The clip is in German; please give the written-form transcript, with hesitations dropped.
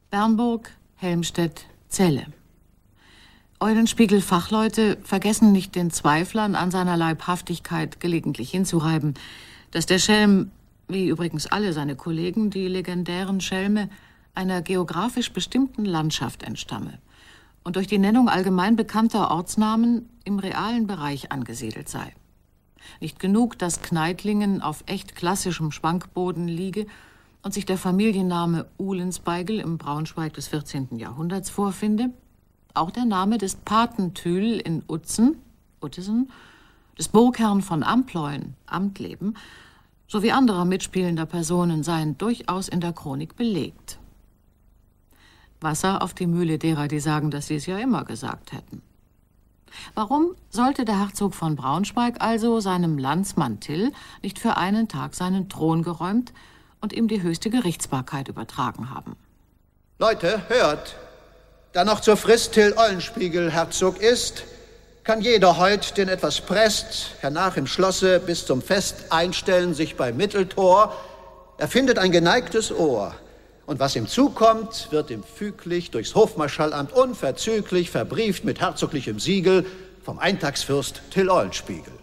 Bernburg, Helmstedt, Celle. Eulenspiegel-Fachleute vergessen nicht den Zweiflern an seiner Leibhaftigkeit gelegentlich hinzureiben, dass der Schelm, wie übrigens alle seine Kollegen, die legendären Schelme, einer geografisch bestimmten Landschaft entstamme und durch die Nennung allgemein bekannter Ortsnamen im realen Bereich angesiedelt sei. Nicht genug, dass Kneitlingen auf echt klassischem Schwankboden liege und sich der Familienname Uhlenspeigel im Braunschweig des 14. Jahrhunderts vorfinde, auch der Name des Patenthül in Utzen, des Burgherrn von Ampleuen, Amtleben, sowie anderer mitspielender Personen seien durchaus in der Chronik belegt. Wasser auf die Mühle derer, die sagen, dass sie es ja immer gesagt hätten. Warum sollte der Herzog von Braunschweig also seinem Landsmann Till nicht für einen Tag seinen Thron geräumt und ihm die höchste Gerichtsbarkeit übertragen haben? Leute, hört! Da noch zur Frist Till Eulenspiegel Herzog ist, kann jeder heut, den etwas presst, hernach im Schlosse bis zum Fest einstellen, sich beim Mitteltor. Er findet ein geneigtes Ohr. Und was ihm zukommt, wird ihm füglich durchs Hofmarschallamt unverzüglich verbrieft mit herzoglichem Siegel vom Eintagsfürst Till Eulenspiegel.